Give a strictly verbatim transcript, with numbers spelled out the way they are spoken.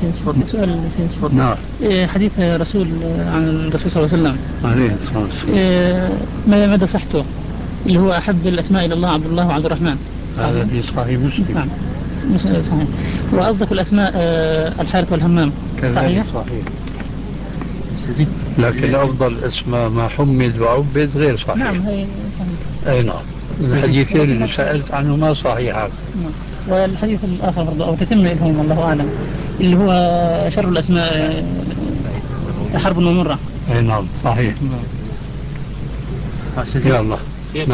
سؤال سؤال. نعم. حديث رسول عن الرسول صلى الله عليه وسلم عليه الصلاة والسلام ما مدى صحته؟ اللي هو أحب الأسماء إلى الله عبد الله وعبد الرحمن. هذا في صحيح مسلم. نعم صحيح. وأصدق الأسماء الحارث والهمام. صحيح صحيح. لكن أفضل اسماء ما حمد وعبد غير صحيح. نعم هي صحيح. أي نعم. الحديثين اللي سألت عنه ما صحيحة. نعم. والحديث الآخر برضه أو تتم لهم والله أعلم اللي هو شر الأسماء حرب ومرة. أي نعم صحيح. يا الله.